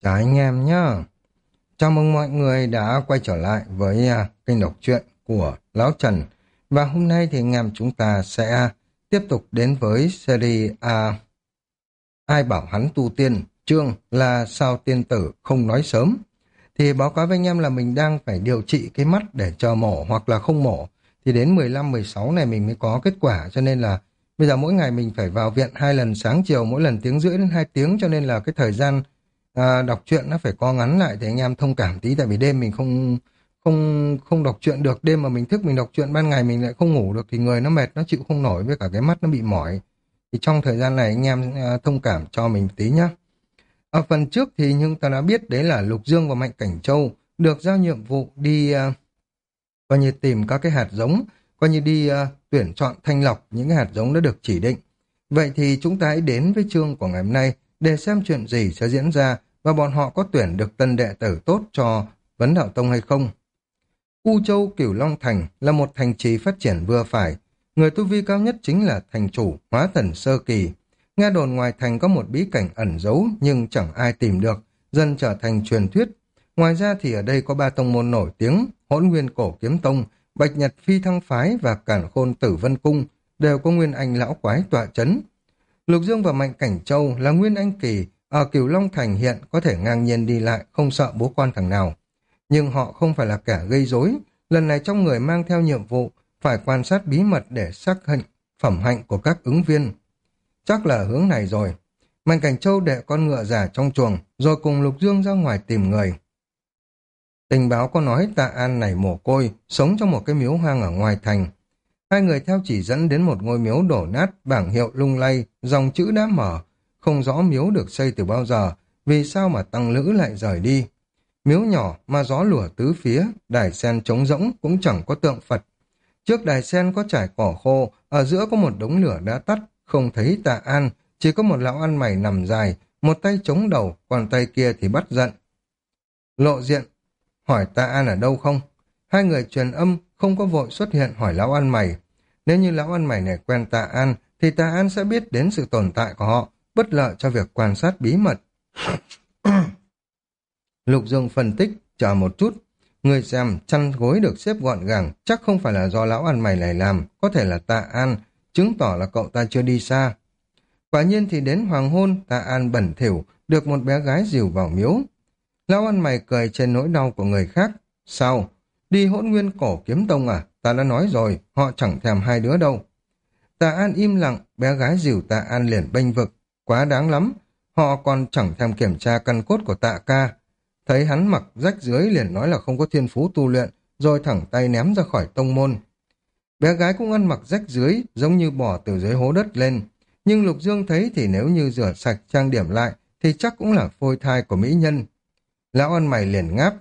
Chào anh em nhá. Chào mừng mọi người đã quay trở lại với kênh đọc truyện của Lão Trần. Và hôm nay thì anh em chúng ta sẽ tiếp tục đến với series Ai bảo hắn tu tiên, chương là sao tiên tử không nói sớm. Thì báo cáo với anh em là mình đang phải điều trị cái mắt để chờ mổ hoặc là không mổ. Thì đến 15-16 này mình mới có kết quả, cho nên là bây giờ mỗi ngày mình phải vào viện 2 lần sáng chiều, mỗi lần tiếng rưỡi đến 2 tiếng, cho nên là cái thời gian đọc truyện nó phải co ngắn lại, thì anh em thông cảm tí, tại vì đêm mình không không không đọc truyện được. Đêm mà mình thức mình đọc truyện, ban ngày mình lại không ngủ được thì người nó mệt, nó chịu không nổi, với cả cái mắt nó bị mỏi. Thì trong thời gian này anh em thông cảm cho mình tí nhá. Ở phần trước thì nhưng ta đã biết đấy là Lục Dương và Mạnh Cảnh Châu được giao nhiệm vụ đi coi như tìm các cái hạt giống, coi như đi tuyển chọn thanh lọc những cái hạt giống đã được chỉ định. Vậy thì chúng ta hãy đến với chương của ngày hôm nay để xem chuyện gì sẽ diễn ra và bọn họ có tuyển được tân đệ tử tốt cho Vấn Đạo Tông hay không. U Châu Cửu Long Thành là một thành trì phát triển vừa phải. Người tu vi cao nhất chính là thành chủ Hóa Thần Sơ Kỳ. Nghe đồn ngoài thành có một bí cảnh ẩn giấu nhưng chẳng ai tìm được, dần trở thành truyền thuyết. Ngoài ra thì ở đây có 3 tông môn nổi tiếng: Hỗn Nguyên Cổ Kiếm Tông, Bạch Nhật Phi Thăng Phái và Cản Khôn Tử Vân Cung, đều có Nguyên Anh lão quái tọa chấn. Lục Dương và Mạnh Cảnh Châu là Nguyên Anh kỳ, ở Cửu Long Thành hiện có thể ngang nhiên đi lại, không sợ bố quan thằng nào. Nhưng họ không phải là kẻ gây rối. Lần này trong người mang theo nhiệm vụ phải quan sát bí mật để xác định phẩm hạnh của các ứng viên. Chắc là hướng này rồi. Mạnh Cảnh Châu đệ con ngựa già trong chuồng, rồi cùng Lục Dương ra ngoài tìm người. Tình báo có nói Tạ An này mồ côi, sống trong một cái miếu hoang ở ngoài thành. Hai người theo chỉ dẫn đến một ngôi miếu đổ nát, bảng hiệu lung lay, dòng chữ đã mở. Không rõ miếu được xây từ bao giờ, vì sao mà tăng lữ lại rời đi. Miếu nhỏ mà gió lùa tứ phía, đài sen trống rỗng cũng chẳng có tượng Phật. Trước đài sen có trải cỏ khô, ở giữa có một đống lửa đã tắt, không thấy Tạ An, chỉ có một lão ăn mày nằm dài, một tay chống đầu, còn tay kia thì bắt giận. Lộ diện, hỏi Tạ An ở đâu không? Hai người truyền âm, không có vội xuất hiện hỏi lão ăn mày. Nếu như lão ăn mày này quen Tạ An, thì Tạ An sẽ biết đến sự tồn tại của họ, bất lợi cho việc quan sát bí mật. Lục Dương phân tích, chờ một chút. Người xem, chăn gối được xếp gọn gàng, chắc không phải là do lão ăn mày này làm, có thể là Tạ An, chứng tỏ là cậu ta chưa đi xa. Quả nhiên thì đến hoàng hôn, Tạ An bẩn thỉu, được một bé gái dìu vào miếu. Lão ăn mày cười trên nỗi đau của người khác. Sao? Đi Hỗn Nguyên Cổ Kiếm Tông à? Ta đã nói rồi, họ chẳng thèm hai đứa đâu. Tạ An im lặng, bé gái dìu Tạ An liền bênh vực. Quá đáng lắm, họ còn chẳng thèm kiểm tra căn cốt của Tạ ca. Thấy hắn mặc rách rưới liền nói là không có thiên phú tu luyện, rồi thẳng tay ném ra khỏi tông môn. Bé gái cũng ăn mặc rách rưới, giống như bò từ dưới hố đất lên. Nhưng Lục Dương thấy thì nếu như rửa sạch trang điểm lại, thì chắc cũng là phôi thai của mỹ nhân. Lão ăn mày liền ngáp.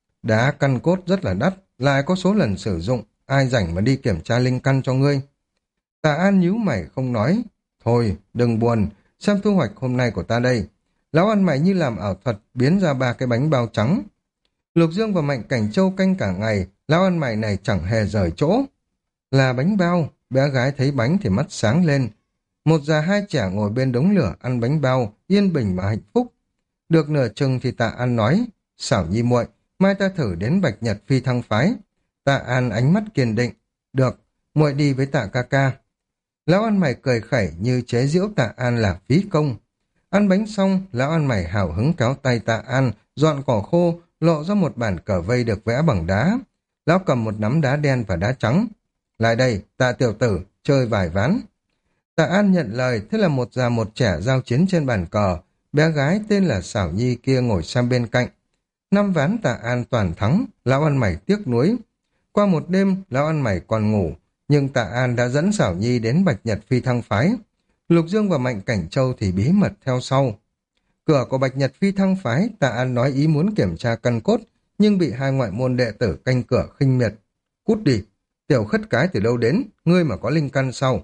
Đá căn cốt rất là đắt, lại có số lần sử dụng, ai rảnh mà đi kiểm tra linh căn cho ngươi. Tạ An nhíu mày không nói. Thôi, đừng buồn, xem thu hoạch hôm nay của ta đây. Lão ăn mày như làm ảo thuật biến ra 3 cái bánh bao trắng. Lục Dương và Mạnh Cảnh Châu canh cả ngày, lão ăn mày này chẳng hề rời chỗ. Là bánh bao, bé gái thấy bánh thì mắt sáng lên. Một già hai trẻ ngồi bên đống lửa ăn bánh bao, yên bình mà hạnh phúc. Được nửa chừng thì Tạ An nói, xảo nhi muội, mai ta thử đến Bạch Nhật Phi Thăng Phái. Tạ An ánh mắt kiên định, được, muội đi với Tạ ca ca. Lão ăn mày cười khẩy như chế giễu Tạ An là phí công. Ăn bánh xong, lão ăn mày hào hứng kéo tay Tạ An, dọn cỏ khô, lộ ra một bản cờ vây được vẽ bằng đá. Lão cầm một nắm đá đen và đá trắng. Lại đây, Tạ tiểu tử, chơi vài ván. Tạ An nhận lời, thế là một già một trẻ giao chiến trên bàn cờ. Bé gái tên là Xảo Nhi kia ngồi sang bên cạnh. 5 ván Tạ An toàn thắng, lão ăn mày tiếc nuối. Qua một đêm, lão ăn mày còn ngủ, nhưng Tạ An đã dẫn Xảo Nhi đến Bạch Nhật Phi Thăng Phái. Lục Dương và Mạnh Cảnh Châu thì bí mật theo sau. Cửa của Bạch Nhật Phi Thăng Phái, Tạ An nói ý muốn kiểm tra căn cốt, nhưng bị 2 ngoại môn đệ tử canh cửa khinh miệt. Cút đi, tiểu khất cái từ đâu đến, ngươi mà có linh căn sau.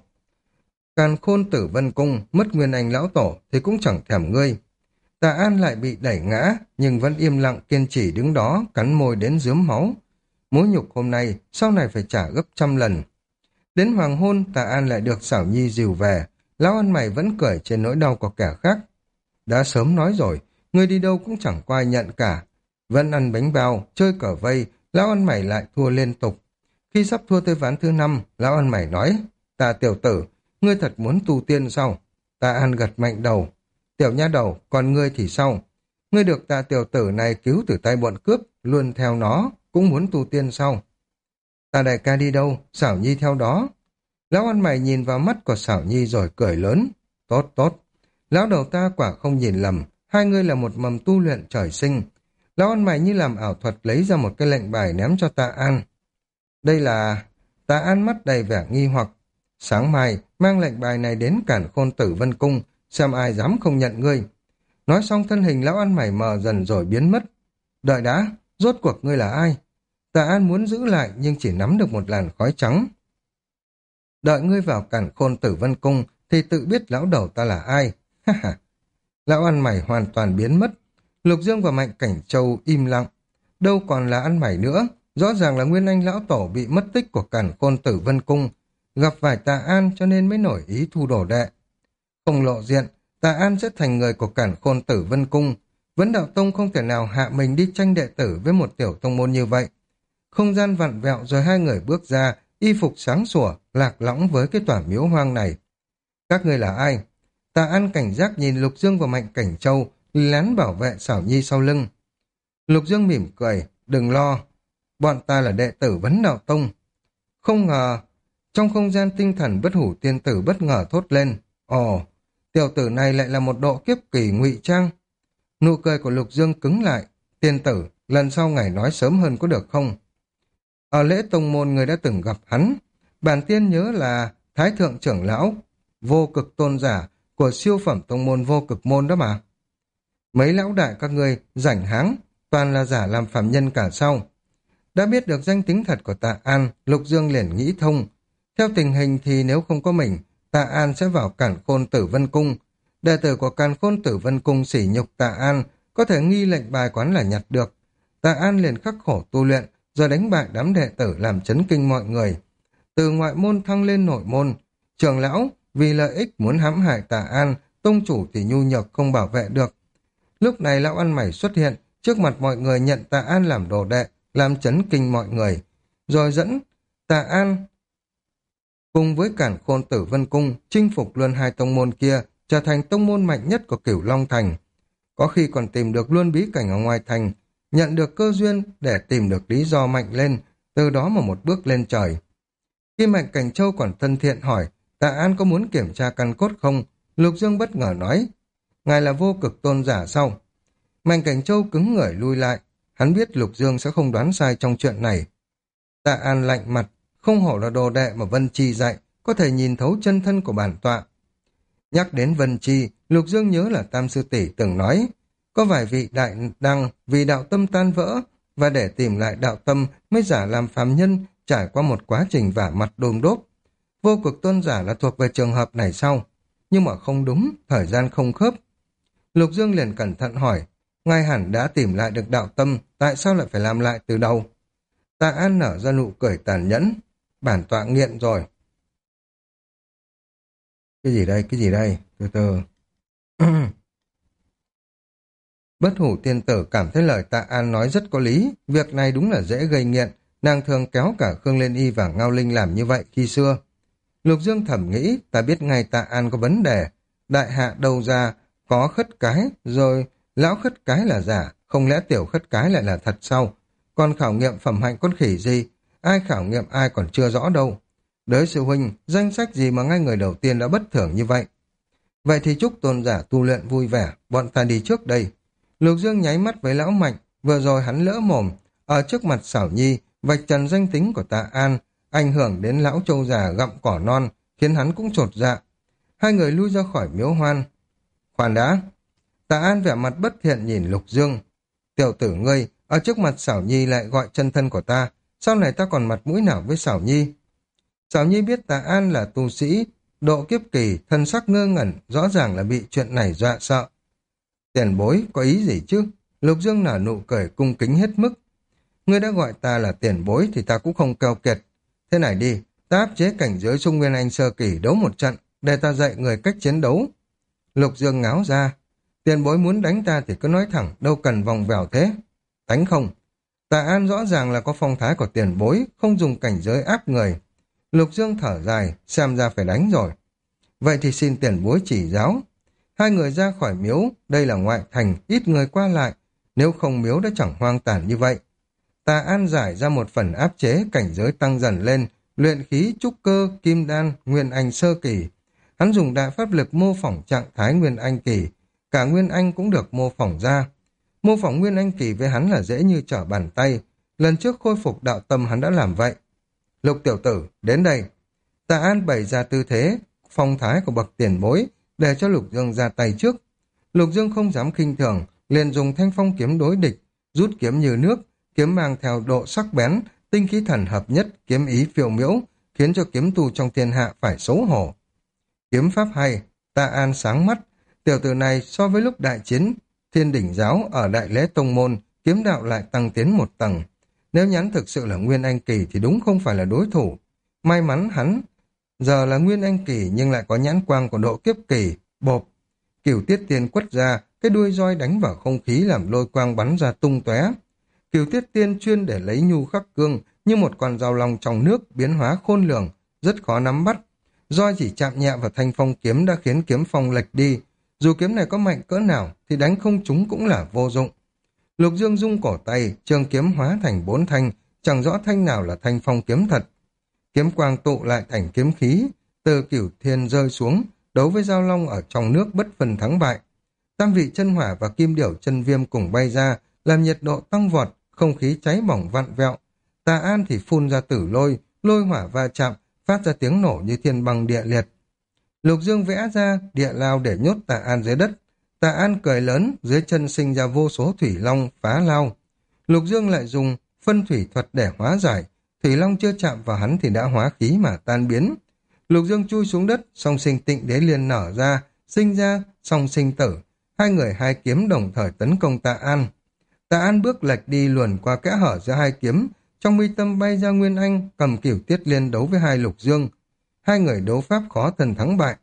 Càn Khôn Tử Vân Cung, mất Nguyên Anh lão tổ thì cũng chẳng thèm ngươi. Tạ An lại bị đẩy ngã, nhưng vẫn im lặng kiên trì đứng đó, cắn môi đến rướm máu. Mối nhục hôm nay, sau này phải trả gấp 100 lần. Đến hoàng hôn, Tạ An lại được Xảo Nhi dìu về. Lão ăn mày vẫn cười trên nỗi đau của kẻ khác. Đã sớm nói rồi, Người đi đâu cũng chẳng có ai nhận cả. Vẫn ăn bánh bao, chơi cờ vây, lão ăn mày lại thua liên tục. Khi sắp thua tới ván thứ 5, lão ăn mày nói, ta tiểu tử, ngươi thật muốn tu tiên sao? Tạ An gật mạnh đầu. Tiểu nha đầu, còn ngươi thì sao? Ngươi được tạ tiểu tử này cứu từ tay bọn cướp, luôn theo nó, cũng muốn tu tiên sao? Tạ đại ca đi đâu? Xảo Nhi theo đó. Lão ăn mày nhìn vào mắt của Xảo Nhi rồi cười lớn. Tốt, tốt. Lão đầu ta quả không nhìn lầm, hai người là một mầm tu luyện trời sinh. Lão ăn mày như làm ảo thuật lấy ra một cái lệnh bài ném cho Tạ An. Đây là... Tạ An mắt đầy vẻ nghi hoặc. Sáng mai, mang lệnh bài này đến Cản Khôn Tử Vân Cung, xem ai dám không nhận ngươi. Nói xong thân hình lão ăn mày mờ dần rồi biến mất. Đợi đã, rốt cuộc ngươi là ai? Tạ An muốn giữ lại nhưng chỉ nắm được một làn khói trắng. Đợi ngươi vào Cản Khôn Tử Vân Cung thì tự biết lão đầu ta là ai. Ha ha. Lão ăn mày hoàn toàn biến mất. Lục Dương và Mạnh Cảnh Châu im lặng. Đâu còn là ăn mày nữa. Rõ ràng là Nguyên Anh lão tổ bị mất tích của Cản Khôn Tử Vân Cung. Gặp phải Tạ An cho nên mới nổi ý thu đồ đệ. Không lộ diện, Tạ An sẽ thành người của Cản Khôn Tử Vân Cung. Vấn Đạo Tông không thể nào hạ mình đi tranh đệ tử với một tiểu tông môn như vậy. Không gian vặn vẹo rồi hai người bước ra, y phục sáng sủa, lạc lõng với cái tòa miếu hoang này. Các ngươi là ai? Tạ An cảnh giác nhìn Lục Dương và Mạnh Cảnh Châu, lén bảo vệ Xảo Nhi sau lưng. Lục Dương mỉm cười, đừng lo, bọn ta là đệ tử Vấn Đạo Tông. Không ngờ, trong không gian tinh thần bất hủ tiên tử bất ngờ thốt lên. Ồ, tiểu tử này lại là một độ kiếp kỳ ngụy trang. Nụ cười của Lục Dương cứng lại. Tiên tử, lần sau ngài nói sớm hơn có được không? Ở lễ tông môn người đã từng gặp hắn. Bản tiên nhớ là Thái Thượng trưởng lão, vô cực tôn giả của siêu phẩm tông môn vô cực môn đó mà. Mấy lão đại các ngươi rảnh háng, toàn là giả làm phàm nhân cả sau. Đã biết được danh tính thật của Tạ An, Lục Dương liền nghĩ thông. Theo tình hình thì nếu không có mình, Tạ An sẽ vào Cản Khôn Tử Vân Cung. Đệ tử của Càn Khôn Tử Vân Cung sỉ nhục Tạ An, có thể nghi lệnh bài quán là nhặt được. Tạ An liền khắc khổ tu luyện, rồi đánh bại đám đệ tử làm chấn kinh mọi người. Từ ngoại môn thăng lên nội môn, trưởng lão vì lợi ích muốn hãm hại Tạ An, tông chủ thì nhu nhược không bảo vệ được. Lúc này lão ăn mày xuất hiện, trước mặt mọi người nhận Tạ An làm đồ đệ, làm chấn kinh mọi người, rồi dẫn Tạ An cùng với Cản Khôn Tử Vân Cung chinh phục luôn hai tông môn kia, trở thành tông môn mạnh nhất của Cửu Long Thành. Có khi còn tìm được luôn bí cảnh ở ngoài thành, nhận được cơ duyên để tìm được lý do mạnh lên, từ đó mà một bước lên trời. Khi Mạnh Cảnh Châu còn thân thiện hỏi, Tạ An có muốn kiểm tra căn cốt không? Lục Dương bất ngờ nói, ngài là vô cực tôn giả sao? Mạnh Cảnh Châu cứng người lui lại, hắn biết Lục Dương sẽ không đoán sai trong chuyện này. Tạ An lạnh mặt, không hổ là đồ đệ mà Vân Chi dạy, có thể nhìn thấu chân thân của bản tọa. Nhắc đến Vân Chi, Lục Dương nhớ là Tam Sư Tỷ từng nói, có vài vị đại đăng vì đạo tâm tan vỡ, và để tìm lại đạo tâm mới giả làm phàm nhân, trải qua một quá trình vả mặt đôm đốp. Vô cực tôn giả là thuộc về trường hợp này sau, nhưng mà không đúng, thời gian không khớp. Lục Dương liền cẩn thận hỏi, ngài hẳn đã tìm lại được đạo tâm, tại sao lại phải làm lại từ đầu? Tạ An nở ra nụ cười tàn nhẫn, bản tọa nghiện rồi. Cái gì đây, từ từ. Bất hủ tiên tử cảm thấy lời Tạ An nói rất có lý, việc này đúng là dễ gây nghiện, nàng thường kéo cả Khương Liên Y và Ngao Linh làm như vậy khi xưa. Lục Dương thầm nghĩ, ta biết ngay Tạ An có vấn đề, đại hạ đầu ra, có khất cái, rồi lão khất cái là giả, không lẽ tiểu khất cái lại là thật sao? Còn khảo nghiệm phẩm hạnh con khỉ gì, ai khảo nghiệm ai còn chưa rõ đâu. Đới sư huynh, danh sách gì mà ngay người đầu tiên đã bất thưởng như vậy? Vậy thì chúc tôn giả tu luyện vui vẻ, bọn ta đi trước đây. Lục Dương nháy mắt với lão Mạnh, vừa rồi hắn lỡ mồm, ở trước mặt Xảo Nhi, vạch trần danh tính của Tạ An, ảnh hưởng đến lão trâu già gặm cỏ non, khiến hắn cũng chột dạ. Hai người lui ra khỏi miếu hoan. Khoan đã. Tạ An vẻ mặt bất thiện nhìn Lục Dương. Tiểu tử ngươi, ở trước mặt Xảo Nhi lại gọi chân thân của ta, sau này ta còn mặt mũi nào với Xảo Nhi? Xảo Nhi biết Tạ An là tu sĩ, độ kiếp kỳ, thân sắc ngơ ngẩn, rõ ràng là bị chuyện này dọa sợ. Tiền bối, có ý gì chứ? Lục Dương nở nụ cười cung kính hết mức. Ngươi đã gọi ta là tiền bối thì ta cũng không keo kiệt. Thế này đi, ta áp chế cảnh giới Trung Nguyên Anh sơ kỳ đấu một trận, để ta dạy người cách chiến đấu. Lục Dương ngáo ra. Tiền bối muốn đánh ta thì cứ nói thẳng, đâu cần vòng vèo thế. Đánh không? Tạ An rõ ràng là có phong thái của tiền bối, không dùng cảnh giới áp người. Lục Dương thở dài, xem ra phải đánh rồi. Vậy thì xin tiền bối chỉ giáo. Hai người ra khỏi miếu, đây là ngoại thành, ít người qua lại. Nếu không miếu đã chẳng hoang tàn như vậy. Tạ An giải ra một phần áp chế, cảnh giới tăng dần lên, luyện khí, trúc cơ, kim đan, nguyên anh sơ kỳ. Hắn dùng đại pháp lực mô phỏng trạng thái nguyên anh kỳ, cả nguyên anh cũng được mô phỏng ra. Mô phỏng nguyên anh kỳ với hắn là dễ như trở bàn tay. Lần trước khôi phục đạo tâm hắn đã làm vậy. Lục tiểu tử, đến đây. Tạ An bày ra tư thế, phong thái của bậc tiền bối, để cho Lục Dương ra tay trước. Lục Dương không dám khinh thường, liền dùng thanh phong kiếm đối địch, rút kiếm như nước, kiếm mang theo độ sắc bén, tinh khí thần hợp nhất, kiếm ý phiêu miễu, khiến cho kiếm tu trong thiên hạ phải xấu hổ. Kiếm pháp hay, Tạ An sáng mắt, tiểu tử này so với lúc đại chiến Thiên Đỉnh Giáo ở Đại Lễ Tông Môn, kiếm đạo lại tăng tiến một tầng. Nếu nhắn thực sự là Nguyên Anh Kỳ thì đúng không phải là đối thủ. May mắn hắn giờ là Nguyên Anh Kỳ nhưng lại có nhãn quang của độ kiếp kỳ, bộp. Cửu Tiết Tiên quất ra, cái đuôi roi đánh vào không khí làm lôi quang bắn ra tung tóe. Cửu Tiết Tiên chuyên để lấy nhu khắc cương như một con dao long trong nước biến hóa khôn lường, rất khó nắm bắt. Roi chỉ chạm nhẹ vào thanh phong kiếm đã khiến kiếm phong lệch đi. Dù kiếm này có mạnh cỡ nào thì đánh không trúng cũng là vô dụng. Lục Dương rung cổ tay, trường kiếm hóa thành 4 thanh, chẳng rõ thanh nào là thanh phong kiếm thật. Kiếm quang tụ lại thành kiếm khí, từ Cửu Thiên rơi xuống, đấu với giao long ở trong nước bất phân thắng bại. Tam vị chân hỏa và kim điểu chân viêm cùng bay ra, làm nhiệt độ tăng vọt, không khí cháy bỏng vặn vẹo. Tạ An thì phun ra tử lôi, lôi hỏa va chạm, phát ra tiếng nổ như thiên băng địa liệt. Lục Dương vẽ ra địa lao để nhốt Tạ An dưới đất. Tạ An cười lớn, dưới chân sinh ra vô số thủy long phá lao. Lục Dương lại dùng phân thủy thuật để hóa giải. Thủy long chưa chạm vào hắn thì đã hóa khí mà tan biến. Lục Dương chui xuống đất, song sinh tịnh đế liền nở ra, sinh ra song sinh tử. Hai người hai kiếm đồng thời tấn công Tạ An. Tạ An bước lệch đi luồn qua kẽ hở giữa hai kiếm, trong mi tâm bay ra Nguyên Anh, cầm Cửu Tiết Liên đấu với hai Lục Dương. Hai người đấu pháp khó thần thắng bại.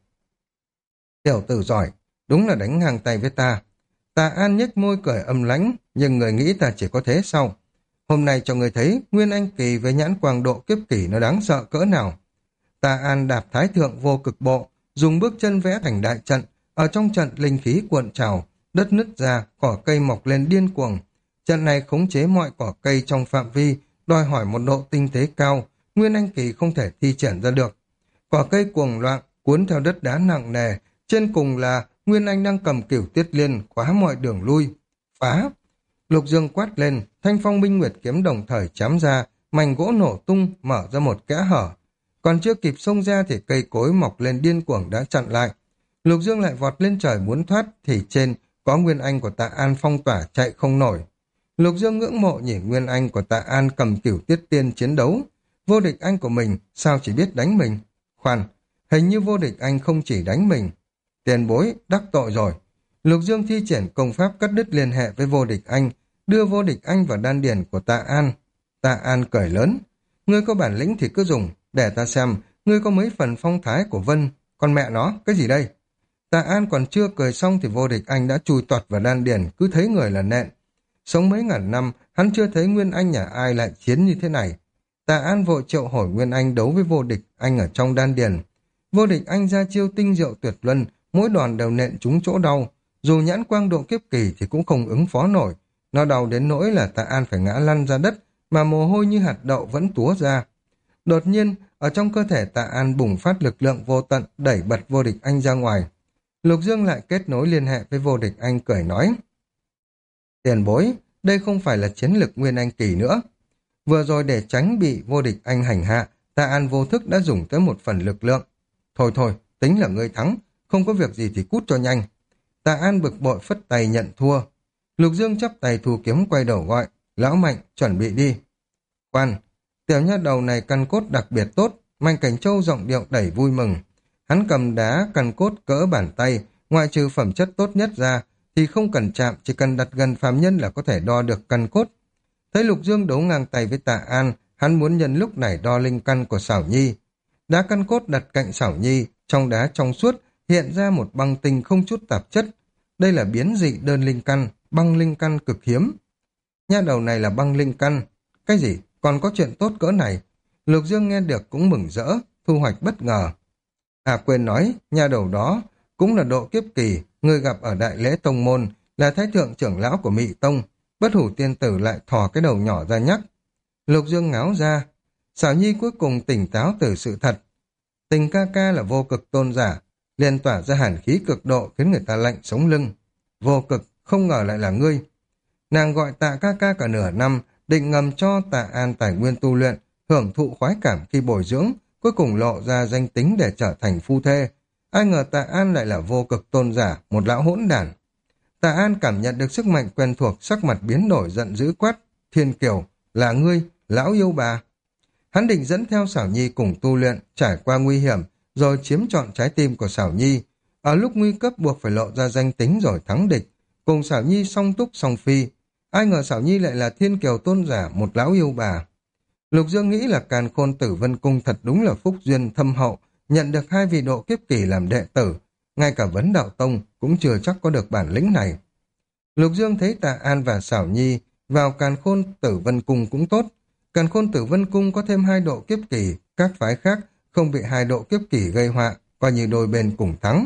Tiểu tử giỏi, đúng là đánh ngang tay với ta. Tạ An nhếch môi cười âm lãnh, nhưng người nghĩ ta chỉ có thế sao? Hôm nay cho người thấy Nguyên Anh kỳ với nhãn quang độ kiếp kỳ nó đáng sợ cỡ nào. Tạ An đạp thái thượng vô cực bộ, dùng bước chân vẽ thành đại trận, ở trong trận linh khí cuộn trào, đất nứt ra, cỏ cây mọc lên điên cuồng. Trận này khống chế mọi cỏ cây trong phạm vi, đòi hỏi một độ tinh tế cao, Nguyên Anh kỳ không thể thi triển ra được. Cỏ cây cuồng loạn, cuốn theo đất đá nặng nề, trên cùng là Nguyên Anh đang cầm Cửu Tiết Liên khóa mọi đường lui. Phá! Lục Dương quát lên, thanh phong minh nguyệt kiếm đồng thời chém ra, mảnh gỗ nổ tung, mở ra một kẽ hở. Còn chưa kịp xông ra thì cây cối mọc lên điên cuồng đã chặn lại. Lục Dương lại vọt lên trời muốn thoát, thì trên có Nguyên Anh của Tạ An phong tỏa chạy không nổi. Lục Dương ngưỡng mộ nhìn Nguyên Anh của Tạ An cầm Cửu Tiết Tiên chiến đấu. Vô địch anh của mình, sao chỉ biết đánh mình? Khoan, hình như vô địch anh không chỉ đánh mình. Tiền bối, đắc tội rồi. Lục Dương thi triển công pháp cắt đứt liên hệ với vô địch anh, đưa vô địch anh vào đan điền của Tạ An. Tạ An cười lớn. Ngươi có bản lĩnh thì cứ dùng, để ta xem, ngươi có mấy phần phong thái của Vân. Còn mẹ nó, cái gì đây? Tạ An còn chưa cười xong thì vô địch anh đã chui toạt vào đan điền, cứ thấy người là nện. Sống mấy ngàn năm, hắn chưa thấy Nguyên Anh nhà ai lại chiến như thế này. Tạ An vội triệu hồi Nguyên Anh đấu với vô địch anh ở trong đan điền. Vô địch anh ra chiêu tinh diệu tuyệt luân, mỗi đòn đều nện trúng chỗ đau. Dù nhãn quang độ kiếp kỳ thì cũng không ứng phó nổi. Nó đau đến nỗi là Tạ An phải ngã lăn ra đất, mà mồ hôi như hạt đậu vẫn túa ra. Đột nhiên, ở trong cơ thể Tạ An bùng phát lực lượng vô tận, đẩy bật vô địch anh ra ngoài. Lục Dương lại kết nối liên hệ với vô địch anh cười nói. Tiền bối, đây không phải là chiến lực Nguyên Anh kỳ nữa. Vừa rồi để tránh bị vô địch anh hành hạ, Tạ An vô thức đã dùng tới một phần lực lượng. Thôi thôi, tính là ngươi thắng, không có việc gì thì cút cho nhanh. Tạ An bực bội phất tay nhận thua. Lục Dương chắp tay thu kiếm quay đầu gọi, lão Mạnh, chuẩn bị đi. Khoan, tiểu nha đầu này căn cốt đặc biệt tốt, Mạnh Cảnh Châu giọng điệu đẩy vui mừng. Hắn cầm đá căn cốt cỡ bàn tay, ngoại trừ phẩm chất tốt nhất ra, thì không cần chạm, chỉ cần đặt gần phàm nhân là có thể đo được căn cốt. Thấy Lục Dương đấu ngang tay với Tạ An, hắn muốn nhân lúc này đo linh căn của Xảo Nhi. Đá căn cốt đặt cạnh Xảo Nhi, trong đá trong suốt, hiện ra một băng tinh không chút tạp chất. đây là biến dị đơn linh căn, băng linh căn cực hiếm. Nha đầu này là băng linh căn. Cái gì? Còn có chuyện tốt cỡ này? Lục Dương nghe được cũng mừng rỡ, thu hoạch bất ngờ. À quên nói, nha đầu đó cũng là độ kiếp kỳ, người gặp ở đại lễ tông môn, là thái thượng trưởng lão của Mị Tông. Bất hủ tiên tử lại thò cái đầu nhỏ ra nhắc. Lục Dương ngáo ra. Xảo Nhi cuối cùng tỉnh táo từ sự thật. Tình ca ca là vô cực tôn giả, liền tỏa ra hàn khí cực độ khiến người ta lạnh sống lưng. Vô cực, không ngờ lại là ngươi. Nàng gọi Tạ ca ca cả nửa năm, định ngầm cho Tạ An tài nguyên tu luyện, hưởng thụ khoái cảm khi bồi dưỡng, cuối cùng lộ ra danh tính để trở thành phu thê. Ai ngờ Tạ An lại là vô cực tôn giả, một lão hỗn đản. Tạ An cảm nhận được sức mạnh quen thuộc, sắc mặt biến đổi giận dữ quát. Thiên Kiều, là ngươi, lão yêu bà. Hắn định dẫn theo Xảo Nhi cùng tu luyện, trải qua nguy hiểm, rồi chiếm trọn trái tim của Xảo Nhi. Ở lúc nguy cấp buộc phải lộ ra danh tính rồi thắng địch, cùng Xảo Nhi song túc song phi. Ai ngờ Xảo Nhi lại là Thiên Kiều tôn giả, một lão yêu bà. Lục Dương nghĩ là Càn Khôn Tử Vân Cung thật đúng là phúc duyên thâm hậu, nhận được 2 vị độ kiếp kỳ làm đệ tử, ngay cả Vấn Đạo Tông cũng chưa chắc có được bản lĩnh này. Lục Dương thấy Tạ An và Xảo Nhi vào Càn Khôn Tử Vân Cung cũng tốt. Càn Khôn Tử Vân Cung có thêm 2 độ kiếp kỳ, các phái khác không bị 2 độ kiếp kỳ gây họa, coi như đôi bên cùng thắng.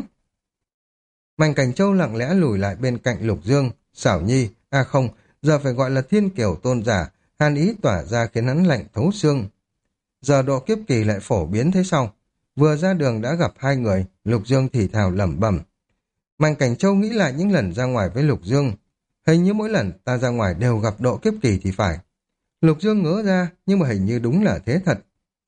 Mạnh Cảnh Châu lặng lẽ lùi lại bên cạnh Lục Dương. Xảo Nhi, à không, giờ phải gọi là Thiên Kiều tôn giả, hàn ý tỏa ra khiến hắn lạnh thấu xương. Giờ độ kiếp kỳ lại phổ biến thế sao? Vừa ra đường đã gặp 2 người, Lục Dương thì thào lẩm bẩm. Mạnh Cảnh Châu nghĩ lại những lần ra ngoài với Lục Dương. Hình như mỗi lần ta ra ngoài đều gặp độ kiếp kỳ thì phải. Lục Dương ngớ ra, nhưng mà hình như đúng là thế thật.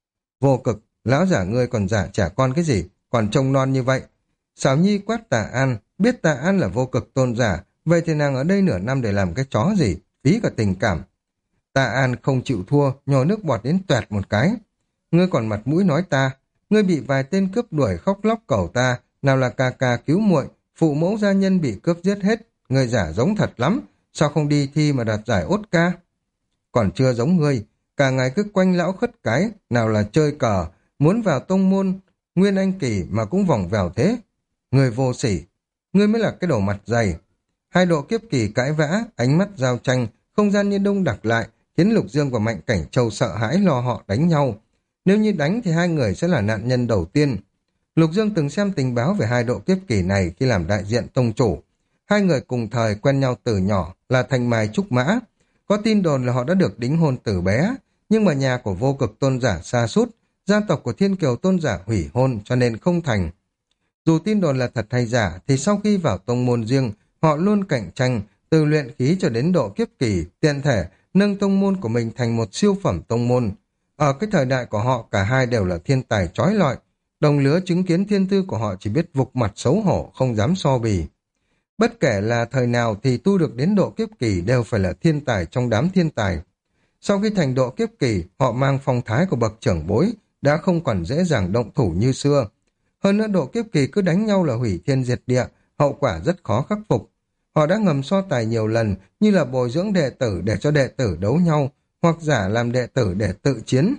Vô cực, lão giả ngươi còn giả trẻ con cái gì, còn trông non như vậy. Xảo Nhi quát Tạ An, biết Tạ An là vô cực tôn giả, vậy thì nàng ở đây nửa năm để làm cái chó gì, phí cả tình cảm. Tạ An không chịu thua, nhồi nước bọt đến toẹt một cái. Ngươi còn mặt mũi nói ta, ngươi bị vài tên cướp đuổi khóc lóc cầu ta, nào là ca ca cứu muội, phụ mẫu gia nhân bị cướp giết hết, ngươi giả giống thật lắm, sao không đi thi mà đạt giải Oscar? Còn chưa giống ngươi, cả ngày cứ quanh lão khất cái, nào là chơi cờ, muốn vào tông môn, Nguyên Anh Kỳ mà cũng vòng vèo thế. Ngươi vô sỉ, ngươi mới là cái đầu mặt dày. 2 độ kiếp kỳ cãi vã, ánh mắt giao tranh, không gian như đông đặc lại, khiến Lục Dương và Mạnh Cảnh Châu sợ hãi lo họ đánh nhau. Nếu như đánh thì 2 người sẽ là nạn nhân đầu tiên. Lục Dương từng xem tình báo về 2 độ kiếp kỳ này khi làm đại diện tông chủ. 2 người cùng thời quen nhau từ nhỏ, là Thanh Mai Trúc Mã. Có tin đồn là họ đã được đính hôn từ bé, nhưng mà nhà của vô cực tôn giả sa sút, gia tộc của Thiên Kiều tôn giả hủy hôn cho nên không thành. Dù tin đồn là thật hay giả, thì sau khi vào tông môn riêng, họ luôn cạnh tranh, từ luyện khí cho đến độ kiếp kỳ, tiện thể nâng tông môn của mình thành một siêu phẩm tông môn. Ở cái thời đại của họ, cả hai đều là thiên tài chói lọi, đồng lứa chứng kiến thiên tư của họ chỉ biết vục mặt xấu hổ, không dám so bì. Bất kể là thời nào thì tu được đến độ kiếp kỳ đều phải là thiên tài trong đám thiên tài. Sau khi thành độ kiếp kỳ, họ mang phong thái của bậc trưởng bối, đã không còn dễ dàng động thủ như xưa. Hơn nữa độ kiếp kỳ cứ đánh nhau là hủy thiên diệt địa, hậu quả rất khó khắc phục. Họ đã ngầm so tài nhiều lần, như là bồi dưỡng đệ tử để cho đệ tử đấu nhau, hoặc giả làm đệ tử để tự chiến.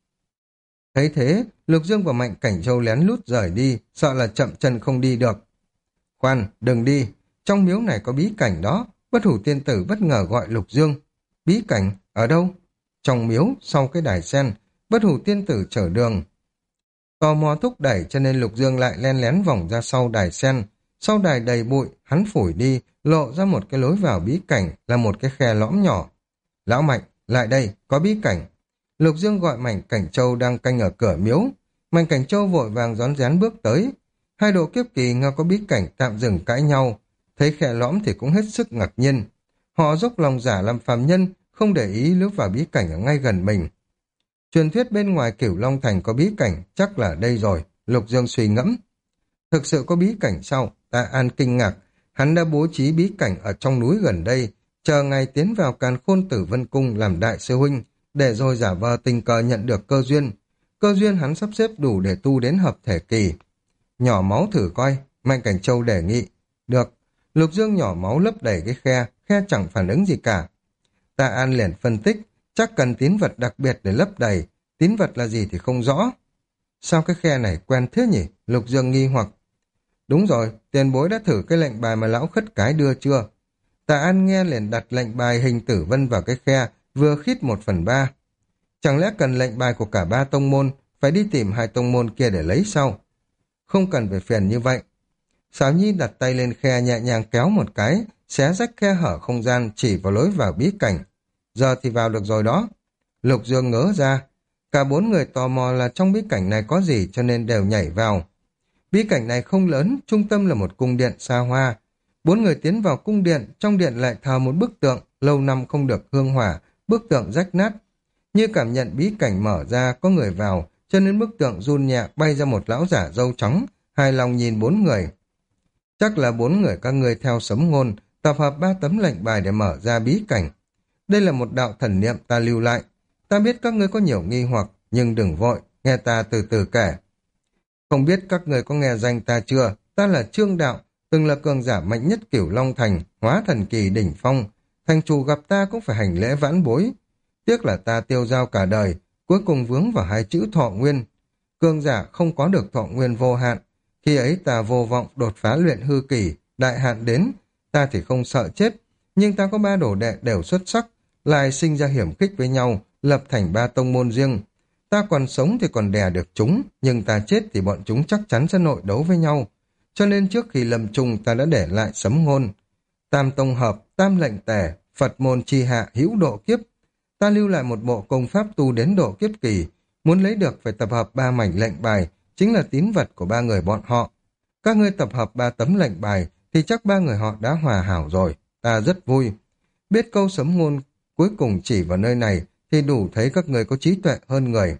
Thấy thế, Lục Dương và Mạnh Cảnh Châu lén lút rời đi, sợ là chậm chân không đi được. Khoan, đừng đi, trong miếu này có bí cảnh đó. Bất hủ tiên tử bất ngờ gọi Lục Dương. Bí cảnh? Ở đâu? Trong miếu, sau cái đài sen. Bất hủ tiên tử chở đường. Tò mò thúc đẩy cho nên Lục Dương lại len lén vòng ra sau đài sen. Sau đài đầy bụi, hắn phủi đi, lộ ra một cái lối vào bí cảnh, là một cái khe lõm nhỏ. Lão Mạnh, lại đây, có bí cảnh. Lục Dương gọi Mạnh Cảnh Châu đang canh ở cửa miếu. Mạnh Cảnh Châu vội vàng rón rén bước tới. 2 độ kiếp kỳ nghe có bí cảnh tạm dừng cãi nhau. Thấy khe lõm thì cũng hết sức ngạc nhiên. Họ dốc lòng giả làm phàm nhân, không để ý lướt vào bí cảnh ở ngay gần mình. Truyền thuyết bên ngoài Cửu Long Thành có bí cảnh, chắc là đây rồi. Lục Dương suy ngẫm. Thực sự có bí cảnh sao? Tạ An kinh ngạc. Hắn đã bố trí bí cảnh ở trong núi gần đây, chờ ngày tiến vào Càn Khôn Tử Vân Cung làm đại sư huynh, để rồi giả vờ tình cờ nhận được cơ duyên. Cơ duyên hắn sắp xếp đủ để tu đến hợp thể kỳ. Nhỏ máu thử coi, Mạnh Cảnh Châu đề nghị. Được. Lục Dương nhỏ máu lấp đầy cái khe chẳng phản ứng gì cả. Tạ An liền phân tích, chắc cần tín vật đặc biệt để lấp đầy, tín vật là gì thì không rõ. Sao cái khe này quen thế nhỉ? Lục Dương nghi hoặc. Đúng rồi, tiền bối đã thử cái lệnh bài mà lão khất cái đưa chưa? Tạ An nghe liền đặt lệnh bài hình tử vân vào cái khe, vừa khít 1/3. Chẳng lẽ cần lệnh bài của cả ba tông môn, phải đi tìm hai tông môn kia để lấy sau? Không cần phải phiền như vậy. Sáo Nhi đặt tay lên khe nhẹ nhàng kéo một cái, xé rách khe hở không gian chỉ vào lối vào bí cảnh. Giờ thì vào được rồi đó. Lục Dương ngớ ra. Cả bốn người tò mò là trong bí cảnh này có gì cho nên đều nhảy vào. Bí cảnh này không lớn, trung tâm là một cung điện xa hoa. Bốn người tiến vào cung điện, trong điện lại thờ một bức tượng, lâu năm không được hương hỏa, bức tượng rách nát. Như cảm nhận bí cảnh mở ra, có người vào, cho nên bức tượng run nhẹ bay ra một lão giả râu trắng, hài lòng nhìn bốn người. Chắc là bốn người các ngươi theo sấm ngôn, tập hợp 3 tấm lệnh bài để mở ra bí cảnh. Đây là một đạo thần niệm ta lưu lại. Ta biết các ngươi có nhiều nghi hoặc, nhưng đừng vội, nghe ta từ từ kể. Không biết các người có nghe danh ta chưa? Ta là Trương Đạo, từng là cường giả mạnh nhất Cửu Long Thành, hóa thần kỳ đỉnh phong. Thành chủ gặp ta cũng phải hành lễ vãn bối. Tiếc là ta tiêu dao cả đời, cuối cùng vướng vào hai chữ thọ nguyên. Cường giả không có được thọ nguyên vô hạn. Khi ấy ta vô vọng đột phá luyện hư kỳ, đại hạn đến. Ta thì không sợ chết, nhưng ta có 3 đồ đệ đều xuất sắc, lại sinh ra hiểm khích với nhau, lập thành 3 tông môn riêng. Ta còn sống thì còn đè được chúng, nhưng ta chết thì bọn chúng chắc chắn sẽ nội đấu với nhau. Cho nên trước khi lâm chung ta đã để lại sấm ngôn. Tam tông hợp, tam lệnh tề, Phật môn chi hạ hữu độ kiếp. Ta lưu lại một bộ công pháp tu đến độ kiếp kỳ. Muốn lấy được phải tập hợp 3 mảnh lệnh bài, chính là tín vật của 3 người bọn họ. Các ngươi tập hợp 3 tấm lệnh bài thì chắc 3 người họ đã hòa hảo rồi. Ta rất vui. Biết câu sấm ngôn cuối cùng chỉ vào nơi này thì đủ thấy các người có trí tuệ hơn người.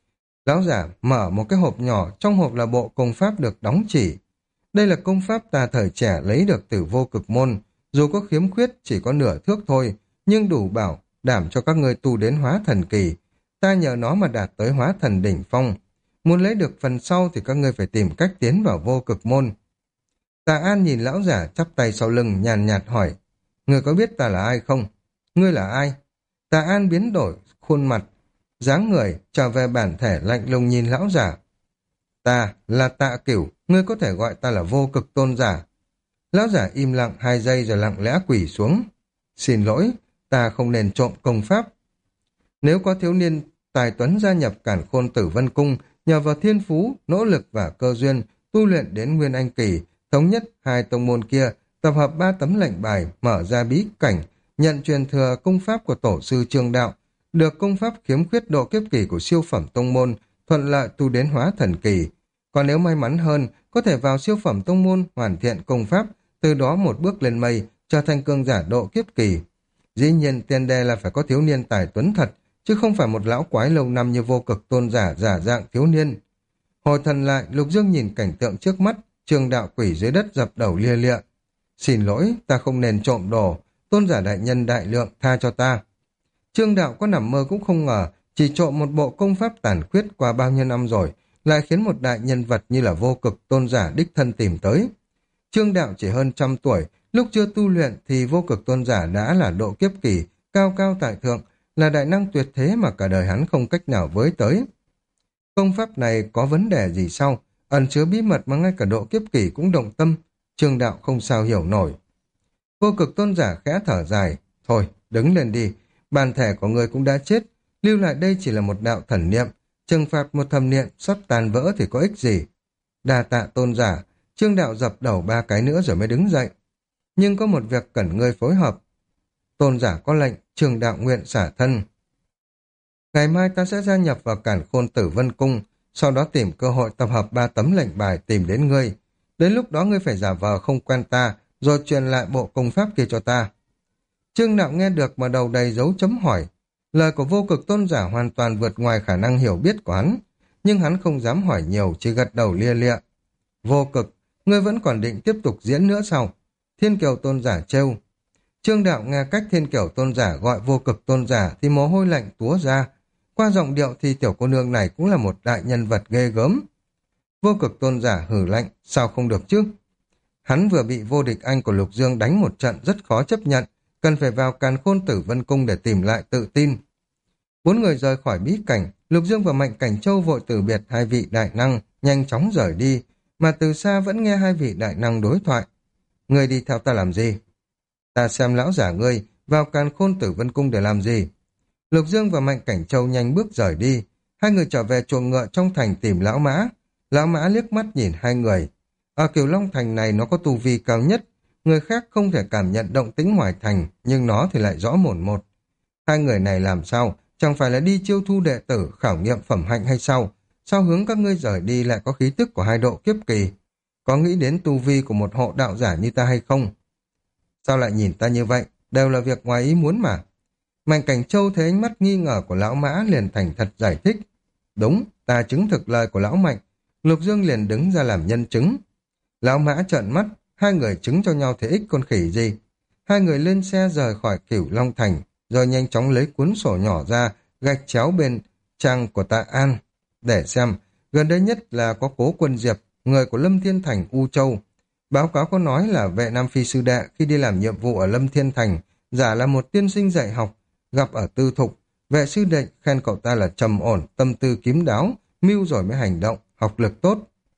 Lão giả mở một cái hộp nhỏ, trong hộp là bộ công pháp được đóng chỉ. Đây là công pháp ta thời trẻ lấy được từ vô cực môn, dù có khiếm khuyết chỉ có nửa thước thôi, nhưng đủ bảo đảm cho các ngươi tu đến hóa thần kỳ. Ta nhờ nó mà đạt tới hóa thần đỉnh phong. Muốn lấy được phần sau thì các ngươi phải tìm cách tiến vào vô cực môn. Tạ An nhìn lão giả chắp tay sau lưng nhàn nhạt hỏi, ngươi có biết ta là ai không? Ngươi là ai? Tạ An biến đổi khuôn mặt, dáng người trở về bản thể lạnh lùng nhìn lão giả. Ta là Tạ Cửu, ngươi có thể gọi ta là vô cực tôn giả. Lão giả im lặng 2 giây rồi lặng lẽ quỳ xuống. Xin lỗi, ta không nên trộm công pháp. Nếu có thiếu niên tài tuấn gia nhập Càn Khôn Tử Vân Cung, nhờ vào thiên phú, nỗ lực và cơ duyên, tu luyện đến Nguyên Anh Kỳ, thống nhất 2 tông môn kia, tập hợp 3 tấm lệnh bài, mở ra bí cảnh, nhận truyền thừa công pháp của tổ sư Trương Đạo, được công pháp khiếm khuyết độ kiếp kỳ của siêu phẩm tông môn, thuận lợi tu đến hóa thần kỳ. Còn nếu may mắn hơn, có thể vào siêu phẩm tông môn, hoàn thiện công pháp, từ đó một bước lên mây, trở thành cường giả độ kiếp kỳ. Dĩ nhiên tiền đề là phải có thiếu niên tài tuấn thật, chứ không phải một lão quái lâu năm như vô cực tôn giả giả dạng thiếu niên. Hồi thần lại, Lục Dương nhìn cảnh tượng trước mắt, Trương Đạo quỷ dưới đất dập đầu lia lịa. Xin lỗi, ta không nên trộm đồ, tôn giả đại nhân đại lượng tha cho ta. Trương Đạo có nằm mơ cũng không ngờ, chỉ trộm một bộ công pháp tàn khuyết qua bao nhiêu năm rồi, lại khiến một đại nhân vật như là vô cực tôn giả đích thân tìm tới. Trương Đạo chỉ hơn 100 tuổi, lúc chưa tu luyện thì vô cực tôn giả đã là độ kiếp kỳ, cao cao tại thượng, là đại năng tuyệt thế mà cả đời hắn không cách nào với tới. Công pháp này có vấn đề gì sao? Ẩn chứa bí mật mà ngay cả độ kiếp kỳ cũng động tâm. Trương Đạo không sao hiểu nổi. Vô cực tôn giả khẽ thở dài. Thôi, đứng lên đi. Bản thể của người cũng đã chết. Lưu lại đây chỉ là một đạo thần niệm. Trừng phạt một thầm niệm sắp tàn vỡ thì có ích gì? Đa tạ tôn giả. Trương Đạo dập đầu 3 cái nữa rồi mới đứng dậy. Nhưng có một việc cần ngươi phối hợp. Tôn giả có lệnh, Trương Đạo nguyện xả thân. Ngày mai ta sẽ gia nhập vào Càn Khôn Tử Vân Cung, sau đó tìm cơ hội tập hợp 3 tấm lệnh bài tìm đến ngươi. Đến lúc đó ngươi phải giả vờ không quen ta, rồi truyền lại bộ công pháp kia cho ta. Trương Đạo nghe được mà đầu đầy dấu chấm hỏi. Lời của vô cực tôn giả hoàn toàn vượt ngoài khả năng hiểu biết của hắn, nhưng hắn không dám hỏi nhiều, chỉ gật đầu lia lịa. Vô cực, ngươi vẫn còn định tiếp tục diễn nữa sao? Thiên Kiều tôn giả trêu. Trương Đạo nghe cách Thiên Kiều tôn giả gọi vô cực tôn giả thì mồ hôi lạnh túa ra. Qua giọng điệu thì tiểu cô nương này cũng là một đại nhân vật ghê gớm. Vô cực tôn giả hử lạnh, sao không được chứ? Hắn vừa bị vô địch anh của Lục Dương đánh một trận rất khó chấp nhận, cần phải vào Càn Khôn Tử Vân Cung để tìm lại tự tin. 4 người rời khỏi bí cảnh, Lục Dương và Mạnh Cảnh Châu vội từ biệt 2 vị đại năng, nhanh chóng rời đi, mà từ xa vẫn nghe hai vị đại năng đối thoại. Ngươi đi theo ta làm gì? Ta xem lão giả ngươi vào Càn Khôn Tử Vân Cung để làm gì? Lục Dương và Mạnh Cảnh Châu nhanh bước rời đi. Hai người trở về chuồng ngựa trong thành tìm Lão Mã. Lão Mã liếc mắt nhìn hai người. Ở Cửu Long Thành này nó có tu vi cao nhất. Người khác không thể cảm nhận động tĩnh ngoài thành, nhưng nó thì lại rõ mồn một. Hai người này làm sao? Chẳng phải là đi chiêu thu đệ tử khảo nghiệm phẩm hạnh hay sao? Sao hướng các ngươi rời đi lại có khí tức của hai độ kiếp kỳ? Có nghĩ đến tu vi của một hộ đạo giả như ta hay không? Sao lại nhìn ta như vậy? Đều là việc ngoài ý muốn mà. Mạnh Cảnh Châu thấy ánh mắt nghi ngờ của Lão Mã liền thành thật giải thích. Đúng, ta chứng thực lời của Lão Mạnh. Lục Dương liền đứng ra làm nhân chứng. Lão Mã trợn mắt, hai người chứng cho nhau thế ích con khỉ gì. Hai người lên xe rời khỏi Cửu Long Thành, rồi nhanh chóng lấy cuốn sổ nhỏ ra, gạch chéo bên trang của Tạ An. Để xem, gần đây nhất là có Cố Quân Diệp, người của Lâm Thiên Thành U Châu. Báo cáo có nói là vệ Nam Phi sư đệ khi đi làm nhiệm vụ ở Lâm Thiên Thành, giả là một tiên sinh dạy học, gặp ở tư thục. Vệ sư đệ khen cậu ta là trầm ổn, tâm tư kín đáo, mưu rồi mới hành động, học lực tốt.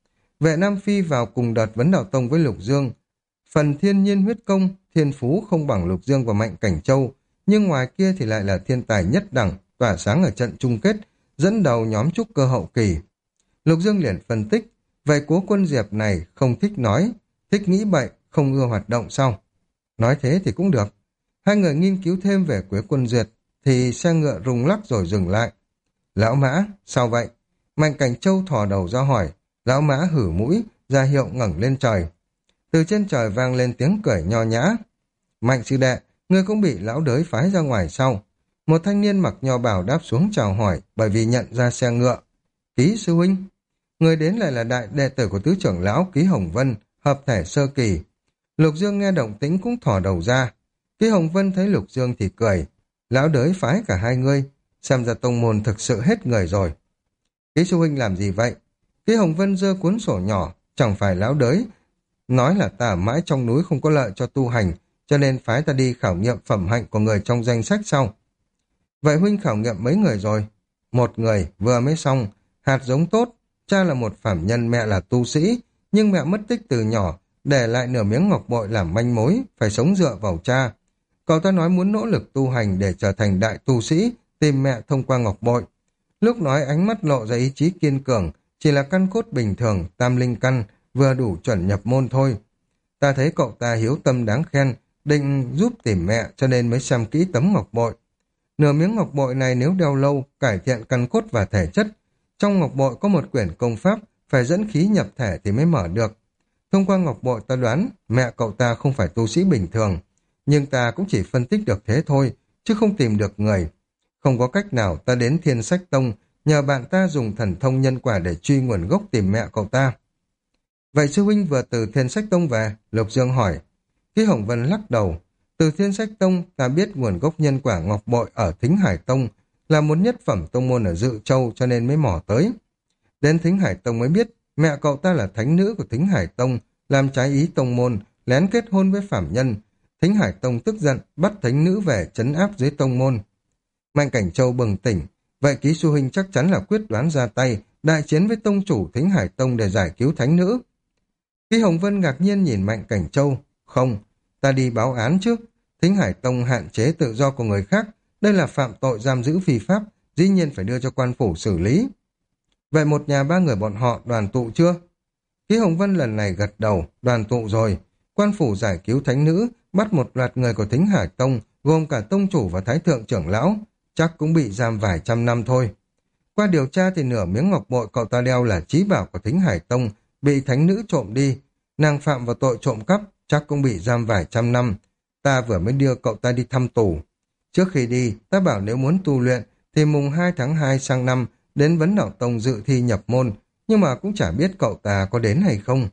Vệ Nam Phi vào cùng đợt vấn đạo tông với Lục Dương. Phần thiên nhiên huyết công, thiên phú không bằng Lục Dương và Mạnh Cảnh Châu, nhưng ngoài kia thì lại là thiên tài nhất đẳng, tỏa sáng ở trận chung kết, dẫn đầu nhóm trúc cơ hậu kỳ. Lục Dương liền phân tích, vậy Cố Quân Diệp này không thích nói, thích nghĩ bậy, không ưa hoạt động sao? Nói thế thì cũng được. Hai người nghiên cứu thêm về Quế Quân Diệp, thì xe ngựa rung lắc rồi dừng lại. Lão Mã, sao vậy? Mạnh Cảnh Châu thò đầu ra hỏi. Lão Mã hử mũi, ra hiệu ngẩng lên trời. Từ trên trời vang lên tiếng cười nho nhã. Mạnh sư đệ, ngươi cũng bị lão đới phái ra ngoài sau. Một thanh niên mặc nho bào đáp xuống chào hỏi, bởi vì nhận ra xe ngựa. Ký sư huynh. Người đến lại là đại đệ tử của tứ trưởng lão Ký Hồng Vân, hợp thể sơ kỳ. Lục Dương nghe động tĩnh cũng thò đầu ra. Ký Hồng Vân thấy Lục Dương thì cười. Lão đới phái cả hai ngươi, xem ra tông môn thực sự hết người rồi. Ký sư huynh làm gì vậy? Ký Hồng Vân giơ cuốn sổ nhỏ, chẳng phải lão đới nói là ta mãi trong núi không có lợi cho tu hành, cho nên phái ta đi khảo nghiệm phẩm hạnh của người trong danh sách sau. Vậy huynh khảo nghiệm mấy người rồi? Một người, vừa mới xong, hạt giống tốt, cha là một phàm nhân, mẹ là tu sĩ, nhưng mẹ mất tích từ nhỏ, để lại nửa miếng ngọc bội làm manh mối, phải sống dựa vào cha. Cậu ta nói muốn nỗ lực tu hành để trở thành đại tu sĩ, tìm mẹ thông qua ngọc bội. Lúc nói ánh mắt lộ ra ý chí kiên cường, chỉ là căn cốt bình thường, tam linh căn, vừa đủ chuẩn nhập môn thôi. Ta thấy cậu ta hiếu tâm đáng khen, định giúp tìm mẹ cho nên mới xem kỹ tấm ngọc bội. Nửa miếng ngọc bội này nếu đeo lâu, cải thiện căn cốt và thể chất. Trong ngọc bội có một quyển công pháp, phải dẫn khí nhập thể thì mới mở được. Thông qua ngọc bội ta đoán mẹ cậu ta không phải tu sĩ bình thường, nhưng ta cũng chỉ phân tích được thế thôi, chứ không tìm được người. Không có cách nào ta đến Thiên Sách Tông, nhờ bạn ta dùng thần thông nhân quả để truy nguồn gốc tìm mẹ cậu ta. Vậy sư huynh vừa từ Thiên Sách Tông về? Lục Dương hỏi. Ký Hồng Vân lắc đầu. Từ Thiên Sách Tông ta biết nguồn gốc nhân quả ngọc bội ở Thính Hải Tông, là một nhất phẩm tông môn ở Dự Châu cho nên mới mò tới. Đến Thính Hải Tông mới biết mẹ cậu ta là thánh nữ của Thính Hải Tông, làm trái ý tông môn, lén kết hôn với phàm nhân. Thính Hải Tông tức giận, bắt thánh nữ về trấn áp dưới tông môn. Mạnh Cảnh Châu bừng tỉnh, vậy Ký sư huynh chắc chắn là quyết đoán ra tay, đại chiến với tông chủ Thính Hải Tông để giải cứu thánh nữ. Ký Hồng Vân ngạc nhiên nhìn Mạnh Cảnh Châu. Không, ta đi báo án trước. Thính Hải Tông hạn chế tự do của người khác, đây là phạm tội giam giữ phi pháp, dĩ nhiên phải đưa cho quan phủ xử lý. Vậy một nhà ba người bọn họ đoàn tụ chưa? Ký Hồng Vân lần này gật đầu, đoàn tụ rồi. Quan phủ giải cứu thánh nữ, bắt một loạt người của Thính Hải Tông, gồm cả tông chủ và thái thượng trưởng lão, chắc cũng bị giam vài trăm năm thôi. Qua điều tra thì nửa miếng ngọc bội cậu ta đeo là chí bảo của Thính Hải Tông, bị thánh nữ trộm đi. Nàng phạm vào tội trộm cắp, chắc cũng bị giam vài trăm năm. Ta vừa mới đưa cậu ta đi thăm tù. Trước khi đi, ta bảo nếu muốn tu luyện, thì mùng 2 tháng 2 sang năm, đến Vấn Đạo Tông dự thi nhập môn, nhưng mà cũng chả biết cậu ta có đến hay không.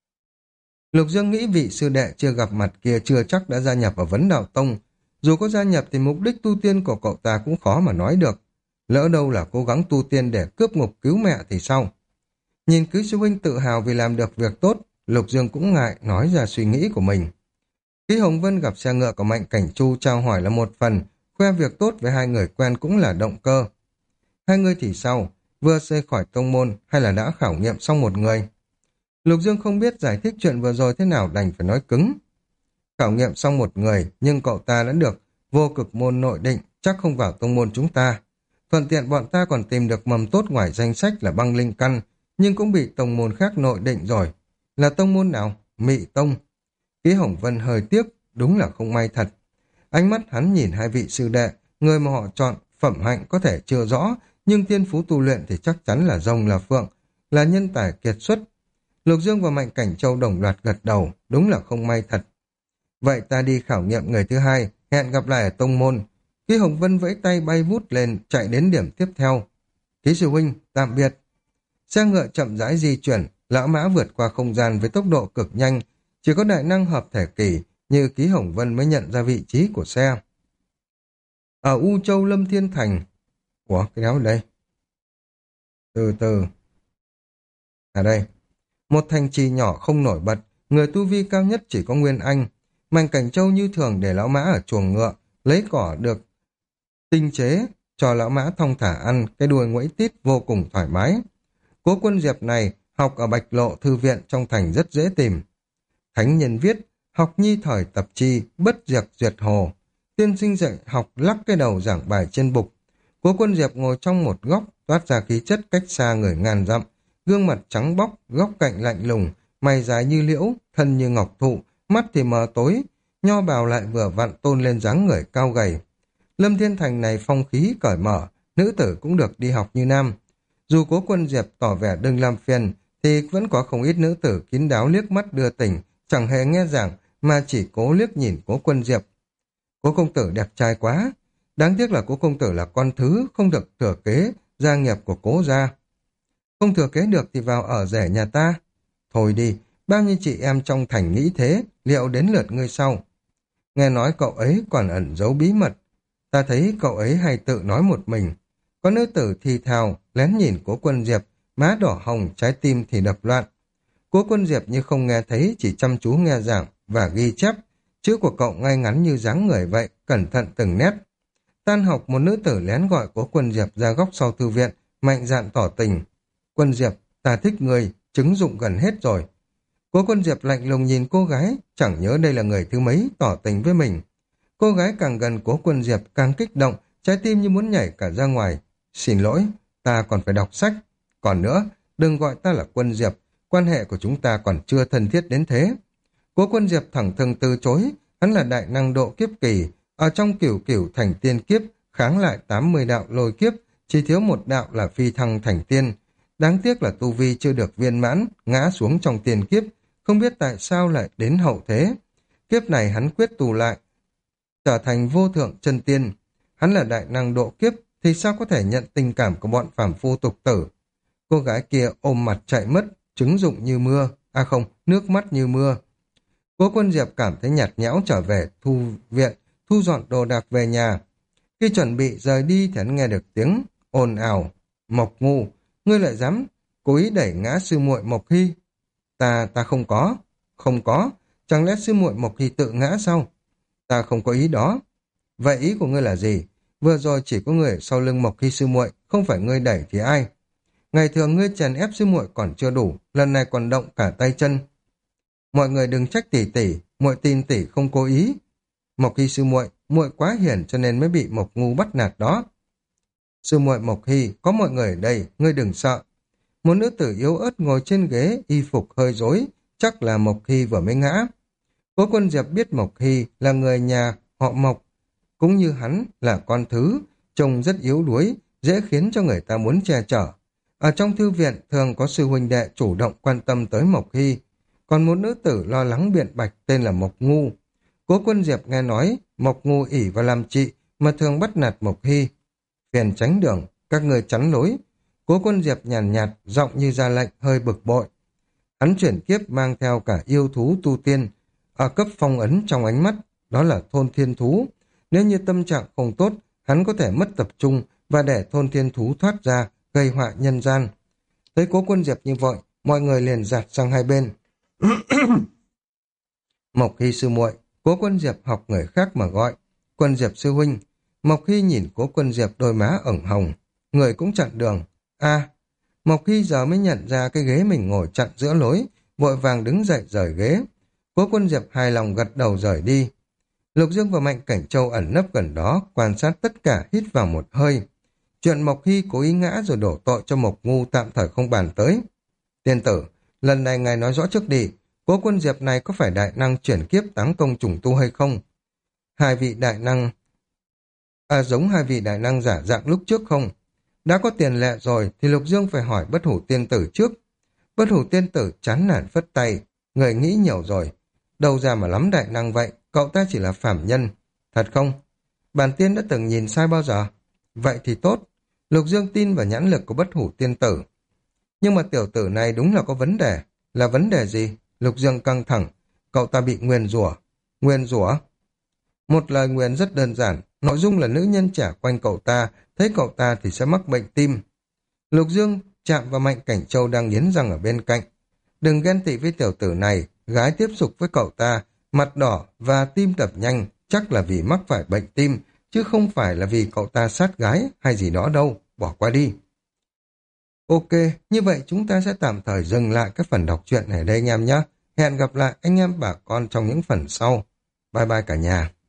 Lục Dương nghĩ vị sư đệ chưa gặp mặt kia chưa chắc đã gia nhập ở Vấn Đạo Tông. Dù có gia nhập thì mục đích tu tiên của cậu ta cũng khó mà nói được. Lỡ đâu là cố gắng tu tiên để cướp ngục cứu mẹ thì sao? Nhìn Ký sư huynh tự hào vì làm được việc tốt, Lục Dương cũng ngại nói ra suy nghĩ của mình. Ký Hồng Vân gặp xe ngựa của Mạnh Cảnh Chu trao hỏi là một phần, khoe việc tốt với hai người quen cũng là động cơ. Hai người thì sao? Vừa rời khỏi tông môn hay là đã khảo nghiệm xong một người? Lục Dương không biết giải thích chuyện vừa rồi thế nào đành phải nói cứng. Khảo nghiệm xong một người, nhưng cậu ta đã được vô cực môn nội định, chắc không vào tông môn chúng ta. Thuận tiện bọn ta còn tìm được mầm tốt ngoài danh sách là băng linh căn, nhưng cũng bị tông môn khác nội định rồi. Là tông môn nào? Mị tông. Ký Hồng Vân hơi tiếc, đúng là không may thật. Ánh mắt hắn nhìn hai vị sư đệ, người mà họ chọn, phẩm hạnh có thể chưa rõ, nhưng thiên phú tu luyện thì chắc chắn là rồng là phượng, là nhân tài kiệt xuất. Lục Dương và Mạnh Cảnh Châu đồng loạt gật đầu, đúng là không may thật. Vậy ta đi khảo nghiệm người thứ hai, hẹn gặp lại ở tông môn. Ký Hồng Vân vẫy tay bay vút lên, chạy đến điểm tiếp theo. Ký sư huynh, tạm biệt. Xe ngựa chậm rãi di chuyển, lão mã vượt qua không gian với tốc độ cực nhanh, chỉ có đại năng hợp thể kỳ như Ký Hồng Vân mới nhận ra vị trí của xe. Ở U Châu Lâm Thiên Thành. Ủa, cái đó ở đây. Từ từ. À đây. Một thành trì nhỏ không nổi bật, người tu vi cao nhất chỉ có Nguyên Anh. Mạnh Cảnh Châu như thường để lão mã ở chuồng ngựa, lấy cỏ được tinh chế, cho lão mã thong thả ăn, cái đuôi nguẫy tít vô cùng thoải mái. Cố Quân Diệp này học ở Bạch Lộ thư viện trong thành rất dễ tìm. Thánh nhân viết, học nhi thời tập chi, bất diệt duyệt hồ. Tiên sinh dạy học lắc cái đầu giảng bài trên bục. Cố Quân Diệp ngồi trong một góc, toát ra khí chất cách xa người ngàn dặm, gương mặt trắng bóc, góc cạnh lạnh lùng, mày dài như liễu, thân như ngọc thụ, mắt thì mờ tối, nho bào lại vừa vặn tôn lên dáng người cao gầy. Lâm Thiên Thành này phong khí cởi mở, nữ tử cũng được đi học như nam. Dù Cố Quân Diệp tỏ vẻ đừng làm phiền, thì vẫn có không ít nữ tử kín đáo liếc mắt đưa tình, chẳng hề nghe giảng, mà chỉ cố liếc nhìn Cố Quân Diệp. Cố công tử đẹp trai quá, đáng tiếc là Cố công tử là con thứ, không được thừa kế gia nghiệp của Cố gia. Không thừa kế được thì vào ở rể nhà ta. Thôi đi, bao nhiêu chị em trong thành nghĩ thế, liệu đến lượt ngươi sau. Nghe nói cậu ấy còn ẩn giấu bí mật. Ta thấy cậu ấy hay tự nói một mình. Có nữ tử thì thào, lén nhìn Cố Quân Diệp, má đỏ hồng, trái tim thì đập loạn. Cố Quân Diệp như không nghe thấy, chỉ chăm chú nghe giảng và ghi chép. Chữ của cậu ngay ngắn như dáng người vậy, cẩn thận từng nét. Tan học, một nữ tử lén gọi Cố Quân Diệp ra góc sau thư viện, mạnh dạn tỏ tình. Quân Diệp, ta thích người, chứng dụng gần hết rồi. Cố Quân Diệp lạnh lùng nhìn cô gái, chẳng nhớ đây là người thứ mấy tỏ tình với mình. Cô gái càng gần Cố Quân Diệp càng kích động, trái tim như muốn nhảy cả ra ngoài. Xin lỗi, ta còn phải đọc sách. Còn nữa, đừng gọi ta là Quân Diệp, quan hệ của chúng ta còn chưa thân thiết đến thế. Cố Quân Diệp thẳng thừng từ chối, hắn là đại năng độ kiếp kỳ, ở trong cửu cửu thành tiên kiếp, kháng lại 80 đạo lôi kiếp, chỉ thiếu một đạo là phi thăng thành tiên. Đáng tiếc là tu vi chưa được viên mãn, ngã xuống trong tiền kiếp, không biết tại sao lại đến hậu thế. Kiếp này hắn quyết tù lại, trở thành vô thượng chân tiên. Hắn là đại năng độ kiếp, thì sao có thể nhận tình cảm của bọn phàm phu tục tử. Cô gái kia ôm mặt chạy mất, trứng rụng như mưa, à không, nước mắt như mưa. Cố Quân Diệp cảm thấy nhạt nhẽo trở về thu viện, thu dọn đồ đạc về nhà. Khi chuẩn bị rời đi thì hắn nghe được tiếng ồn ào. Mộc Ngu, ngươi lại dám cố ý đẩy ngã sư muội Mộc Hy. Ta không có. Không có, chẳng lẽ sư muội Mộc Hy tự ngã sao? Ta không có ý đó. Vậy ý của ngươi là gì? Vừa rồi chỉ có người sau lưng Mộc Hy sư muội, không phải ngươi đẩy thì ai? Ngày thường ngươi chèn ép sư muội còn chưa đủ, lần này còn động cả tay chân. Mọi người đừng trách tỷ tỷ, muội tin tỷ không cố ý. Mộc Hy sư muội, muội quá hiền cho nên mới bị Mộc Ngu bắt nạt đó. Sư muội Mộc Hy, có mọi người ở đây, ngươi đừng sợ. Một nữ tử yếu ớt ngồi trên ghế, y phục hơi rối, chắc là Mộc Hy vừa mới ngã. Cố Quân Diệp biết Mộc Hy là người nhà họ Mộc, cũng như hắn là con thứ, trông rất yếu đuối, dễ khiến cho người ta muốn che chở. Ở trong thư viện thường có sư huynh đệ chủ động quan tâm tới Mộc Hy, còn một nữ tử lo lắng biện bạch tên là Mộc Ngu. Cố Quân Diệp nghe nói Mộc Ngu ỷ vào làm chị mà thường bắt nạt Mộc Hy. Phiền tránh đường, các người chắn lối. Cố Quân Diệp nhàn nhạt, giọng như ra lệnh, hơi bực bội. Hắn chuyển kiếp mang theo cả yêu thú tu tiên, ở cấp phong ấn trong ánh mắt, đó là thôn thiên thú. Nếu như tâm trạng không tốt, hắn có thể mất tập trung và để thôn thiên thú thoát ra, gây họa nhân gian. Thấy Cố Quân Diệp như vậy, mọi người liền dạt sang hai bên. Mộc Hy sư muội, Cố Quân Diệp học người khác mà gọi. Quân Diệp sư huynh. Mộc Hy nhìn Cố Quân Diệp đôi má ửng hồng, người cũng chặn đường. À, Mộc Hy giờ mới nhận ra cái ghế mình ngồi chặn giữa lối, vội vàng đứng dậy rời ghế. Cố Quân Diệp hài lòng gật đầu rời đi. Lục Dương và Mạnh Cảnh Châu ẩn nấp gần đó, quan sát tất cả, hít vào một hơi. Chuyện Mộc Hy cố ý ngã rồi đổ tội cho Mộc Ngu tạm thời không bàn tới. Tiên tử, lần này ngài nói rõ trước đi, Cố Quân Diệp này có phải đại năng chuyển kiếp táng công trùng tu hay không? Hai vị đại năng... giống hai vị đại năng giả dạng lúc trước không? Đã có tiền lệ rồi thì Lục Dương phải hỏi Bất Hủ Tiên Tử trước. Bất Hủ Tiên Tử chán nản phất tay, người nghĩ nhiều rồi. Đâu ra mà lắm đại năng vậy, cậu ta chỉ là phàm nhân. Thật không? Bản tiên đã từng nhìn sai bao giờ? Vậy thì tốt. Lục Dương tin vào nhãn lực của Bất Hủ Tiên Tử. Nhưng mà tiểu tử này đúng là có vấn đề. Là vấn đề gì? Lục Dương căng thẳng. Cậu ta bị nguyền rủa. Nguyền rủa? Một lời nguyền rất đơn giản. Nội dung là nữ nhân trẻ quanh cậu ta, thấy cậu ta thì sẽ mắc bệnh tim. Lục Dương chạm vào Mạnh Cảnh Châu đang nghiến răng ở bên cạnh. Đừng ghen tị với tiểu tử này, gái tiếp xúc với cậu ta, mặt đỏ và tim đập nhanh, chắc là vì mắc phải bệnh tim, chứ không phải là vì cậu ta sát gái hay gì đó đâu, bỏ qua đi. Ok, như vậy chúng ta sẽ tạm thời dừng lại các phần đọc truyện này đây anh em nhé. Hẹn gặp lại anh em bà con trong những phần sau. Bye bye cả nhà.